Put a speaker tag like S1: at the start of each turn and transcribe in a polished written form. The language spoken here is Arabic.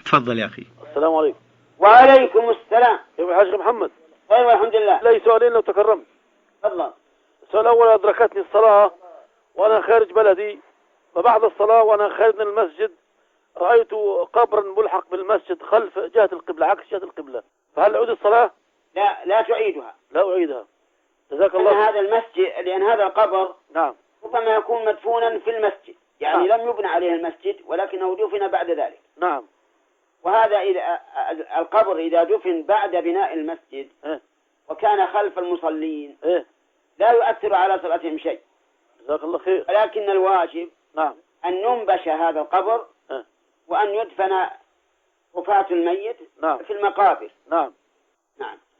S1: تفضل يا أخي.
S2: السلام عليكم.
S3: وعليكم السلام.
S2: كيف الحاج محمد؟
S3: طيب والحمد لله.
S2: لي سؤالين لو تكرمت.
S3: تفضل.
S2: السؤال الأول: أدركتني الصلاة وأنا خارج بلدي، فبعد الصلاة وأنا خارج من المسجد رأيت قبرا ملحق بالمسجد خلف جهة القبلة، عكس جهة القبلة، فهل أعيد الصلاة؟
S3: لا تعيدها.
S2: لا أعيدها. جزاك
S3: لأن
S2: الله.
S3: هذا المسجد، لأن هذا القبر
S2: نعم.
S3: ربما يكون مدفونا في المسجد، يعني لم يبنى عليه المسجد ولكنه دفن بعد ذلك.
S2: نعم.
S3: وهذا إذا القبر إذا دفن بعد بناء المسجد وكان خلف المصلين لا يؤثر على صلاتهم شيء.
S2: جزاك الله خير.
S3: ولكن الواجب
S2: نعم
S3: أن ينبش هذا القبر وأن يدفن رفاة الميت
S2: نعم
S3: في المقابر.
S2: نعم.
S3: نعم.